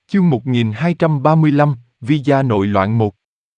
Chương 1235, Vi gia nội loạn 1.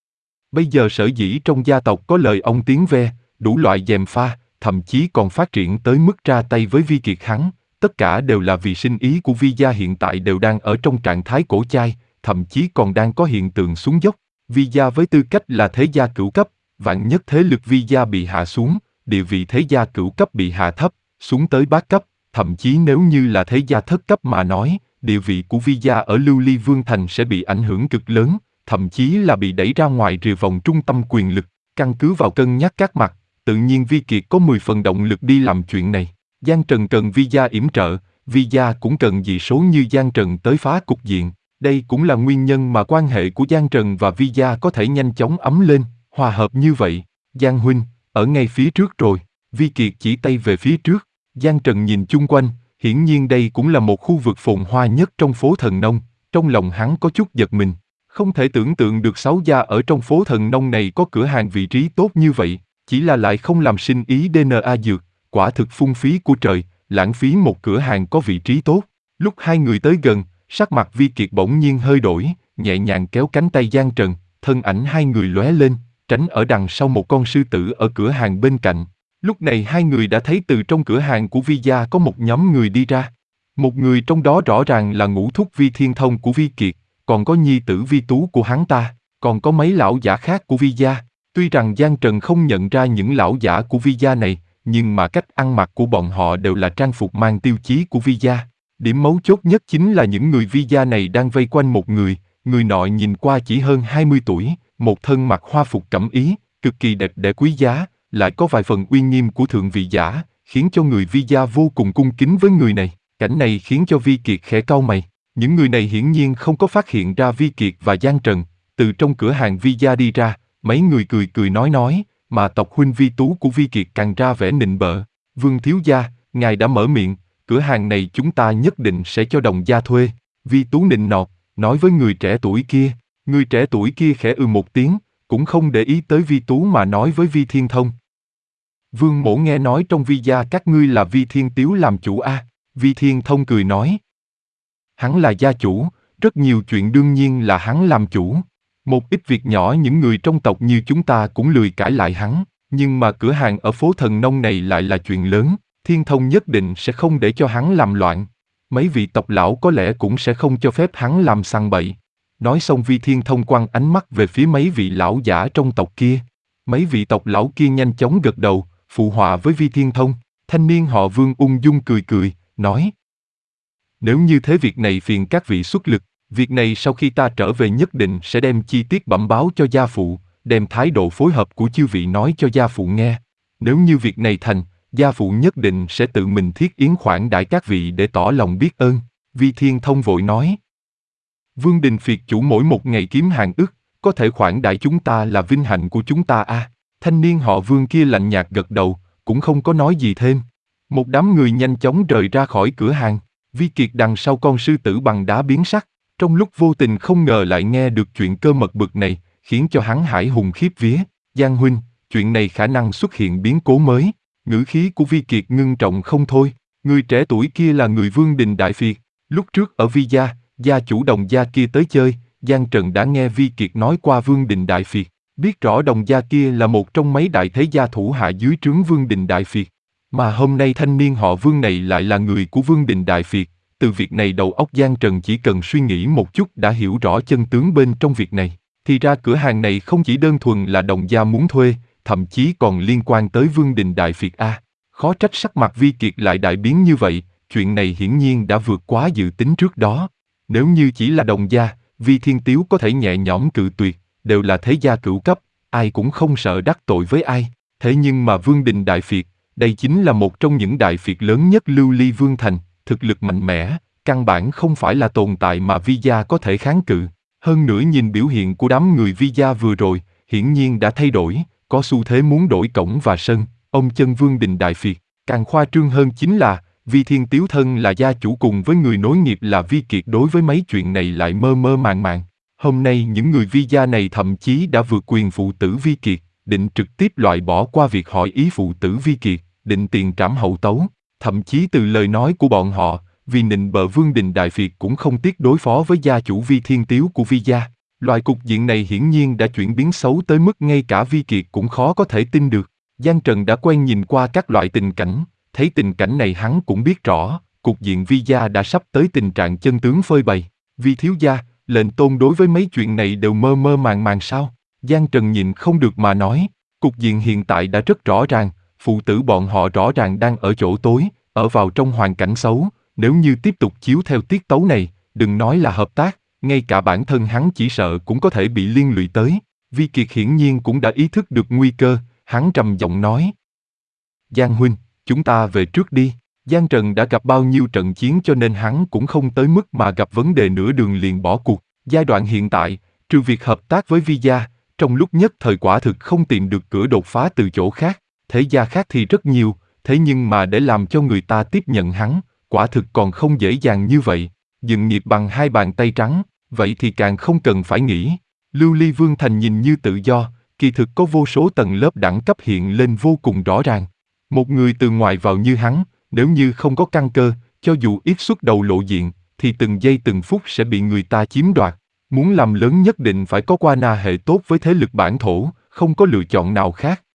Bây giờ sở dĩ trong gia tộc có lời ông tiếng ve, đủ loại gièm pha, thậm chí còn phát triển tới mức ra tay với Vi Kiệt hắn, tất cả đều là vì sinh ý của Vi gia hiện tại đều đang ở trong trạng thái cổ chai, thậm chí còn đang có hiện tượng xuống dốc. Vi gia với tư cách là thế gia cửu cấp, vạn nhất thế lực Vi gia bị hạ xuống, địa vị thế gia cửu cấp bị hạ thấp, xuống tới bát cấp, thậm chí nếu như là thế gia thất cấp mà nói, địa vị của Vi gia ở Lưu Ly Vương Thành sẽ bị ảnh hưởng cực lớn, thậm chí là bị đẩy ra ngoài rìa vòng trung tâm quyền lực. Căn cứ vào cân nhắc các mặt, tự nhiên Vi Kiệt có 10 phần động lực đi làm chuyện này. Giang Trần cần Vi gia yểm trợ, Vi gia cũng cần dị số như Giang Trần tới phá cục diện. Đây cũng là nguyên nhân mà quan hệ của Giang Trần và Vi gia có thể nhanh chóng ấm lên, hòa hợp như vậy. Giang huynh, ở ngay phía trước rồi. Vi Kiệt chỉ tay về phía trước. Giang Trần nhìn chung quanh, hiển nhiên đây cũng là một khu vực phồn hoa nhất trong phố Thần Nông. Trong lòng hắn có chút giật mình. Không thể tưởng tượng được 6 gia ở trong phố Thần Nông này có cửa hàng vị trí tốt như vậy, chỉ là lại không làm sinh ý DNA dược, quả thực phung phí của trời, lãng phí một cửa hàng có vị trí tốt. Lúc hai người tới gần, sắc mặt Vi Kiệt bỗng nhiên hơi đổi, nhẹ nhàng kéo cánh tay Giang Trần, thân ảnh hai người lóe lên, tránh ở đằng sau một con sư tử ở cửa hàng bên cạnh. Lúc này hai người đã thấy từ trong cửa hàng của Vi gia có một nhóm người đi ra. Một người trong đó rõ ràng là ngũ thúc Vi Thiên Thông của Vi Kiệt, còn có nhi tử Vi Tú của hắn ta, còn có mấy lão giả khác của Vi gia. Tuy rằng Giang Trần không nhận ra những lão giả của Vi gia này, nhưng mà cách ăn mặc của bọn họ đều là trang phục mang tiêu chí của Vi gia. Điểm mấu chốt nhất chính là những người Vi gia này đang vây quanh một người nọ nhìn qua chỉ hơn 20 tuổi, một thân mặc hoa phục cẩm ý, cực kỳ đẹp đẽ quý giá, lại có vài phần uy nghiêm của thượng vị giả, khiến cho người Vi gia vô cùng cung kính với người này. Cảnh này khiến cho Vi Kiệt khẽ cau mày. Những người này hiển nhiên không có phát hiện ra Vi Kiệt và Giang Trần. Từ trong cửa hàng Vi gia đi ra, mấy người cười cười nói, mà tộc huynh Vi Tú của Vi Kiệt càng ra vẻ nịnh bợ. Vương thiếu gia, ngài đã mở miệng, cửa hàng này chúng ta nhất định sẽ cho Đồng gia thuê. Vi Tú nịnh nọt, nói với người trẻ tuổi kia. Người trẻ tuổi kia khẽ một tiếng, cũng không để ý tới Vi Tú mà nói với Vi Thiên Thông. Vương mỗ nghe nói trong Vi gia các ngươi là Vi Thiên Tiếu làm chủ a. Vi Thiên Thông cười nói. Hắn là gia chủ, rất nhiều chuyện đương nhiên là hắn làm chủ. Một ít việc nhỏ những người trong tộc như chúng ta cũng lười cãi lại hắn, nhưng mà cửa hàng ở phố Thần Nông này lại là chuyện lớn, Thiên Thông nhất định sẽ không để cho hắn làm loạn. Mấy vị tộc lão có lẽ cũng sẽ không cho phép hắn làm sằng bậy. Nói xong Vi Thiên Thông quăng ánh mắt về phía mấy vị lão giả trong tộc kia. Mấy vị tộc lão kia nhanh chóng gật đầu, phụ họa với Vi Thiên Thông. Thanh niên họ Vương ung dung cười, nói. Nếu như thế việc này phiền các vị xuất lực, việc này sau khi ta trở về nhất định sẽ đem chi tiết bẩm báo cho gia phụ, đem thái độ phối hợp của chư vị nói cho gia phụ nghe. Nếu như việc này thành, gia phụ nhất định sẽ tự mình thiết yến khoản đãi các vị để tỏ lòng biết ơn. Vi Thiên Thông vội nói. Vương Đình Phiệt chủ mỗi một ngày kiếm hàng ức, có thể khoản đãi chúng ta là vinh hạnh của chúng ta a. Thanh niên họ Vương kia lạnh nhạt gật đầu, cũng không có nói gì thêm. Một đám người nhanh chóng rời ra khỏi cửa hàng. Vi Kiệt đằng sau con sư tử bằng đá biến sắc, trong lúc vô tình không ngờ lại nghe được chuyện cơ mật bực này, khiến cho hắn hải hùng khiếp vía. Giang huynh, chuyện này khả năng xuất hiện biến cố mới. Ngữ khí của Vi Kiệt ngưng trọng không thôi. Người trẻ tuổi kia là người Vương Đình Đại Phiệt. Lúc trước ở Vi gia, gia chủ Đồng gia kia tới chơi, Giang Trần đã nghe Vi Kiệt nói qua Vương Đình Đại Phiệt, biết rõ Đồng gia kia là một trong mấy đại thế gia thủ hạ dưới trướng Vương Đình Đại Phiệt. Mà hôm nay thanh niên họ Vương này lại là người của Vương Đình Đại Phiệt. Từ việc này đầu óc Giang Trần chỉ cần suy nghĩ một chút đã hiểu rõ chân tướng bên trong việc này. Thì ra cửa hàng này không chỉ đơn thuần là Đồng gia muốn thuê, thậm chí còn liên quan tới Vương Đình Đại Phiệt a. Khó trách sắc mặt Vi Kiệt lại đại biến như vậy, chuyện này hiển nhiên đã vượt quá dự tính trước đó. Nếu như chỉ là Đồng gia, Vi Thiên Tiếu có thể nhẹ nhõm cự tuyệt, đều là thế gia cửu cấp, ai cũng không sợ đắc tội với ai. Thế nhưng mà Vương Đình Đại Phiệt, đây chính là một trong những đại phiệt lớn nhất Lưu Ly Vương Thành, thực lực mạnh mẽ, căn bản không phải là tồn tại mà Vi gia có thể kháng cự. Hơn nữa nhìn biểu hiện của đám người Vi gia vừa rồi, hiển nhiên đã thay đổi, có xu thế muốn đổi cổng và sân, ông chân Vương Đình Đại Phiệt. Càng khoa trương hơn chính là, Vi Thiên Tiếu thân là gia chủ cùng với người nối nghiệp là Vi Kiệt đối với mấy chuyện này lại mơ mơ màng. Hôm nay những người Vi gia này thậm chí đã vượt quyền phụ tử Vi Kiệt, định trực tiếp loại bỏ qua việc hỏi ý phụ tử Vi Kiệt, định tiền trảm hậu tấu. Thậm chí từ lời nói của bọn họ, vì nịnh bợ Vương Đình Đại Việt cũng không tiếc đối phó với gia chủ Vi Thiên Tiếu của Vi gia. Loại cục diện này hiển nhiên đã chuyển biến xấu tới mức ngay cả Vi Kiệt cũng khó có thể tin được. Giang Trần đã quen nhìn qua các loại tình cảnh, thấy tình cảnh này hắn cũng biết rõ, cục diện Vi gia đã sắp tới tình trạng chân tướng phơi bày. Vi thiếu gia, lệnh tôn đối với mấy chuyện này đều mơ mơ màng màng sao? Giang Trần nhìn không được mà nói, cục diện hiện tại đã rất rõ ràng, phụ tử bọn họ rõ ràng đang ở chỗ tối, ở vào trong hoàn cảnh xấu, nếu như tiếp tục chiếu theo tiết tấu này, đừng nói là hợp tác, ngay cả bản thân hắn chỉ sợ cũng có thể bị liên lụy tới. Vi Kiệt hiển nhiên cũng đã ý thức được nguy cơ, hắn trầm giọng nói. Giang huynh, chúng ta về trước đi. Giang Trần đã gặp bao nhiêu trận chiến cho nên hắn cũng không tới mức mà gặp vấn đề nửa đường liền bỏ cuộc. Giai đoạn hiện tại, trừ việc hợp tác với Vi gia, trong lúc nhất thời quả thực không tìm được cửa đột phá từ chỗ khác. Thế gia khác thì rất nhiều, thế nhưng mà để làm cho người ta tiếp nhận hắn, quả thực còn không dễ dàng như vậy. Dựng nghiệp bằng hai bàn tay trắng, vậy thì càng không cần phải nghĩ. Lưu Ly Vương Thành nhìn như tự do, kỳ thực có vô số tầng lớp đẳng cấp hiện lên vô cùng rõ ràng. Một người từ ngoài vào như hắn, nếu như không có căn cơ, cho dù ít xuất đầu lộ diện, thì từng giây từng phút sẽ bị người ta chiếm đoạt. Muốn làm lớn nhất định phải có qua na hệ tốt với thế lực bản thổ, không có lựa chọn nào khác.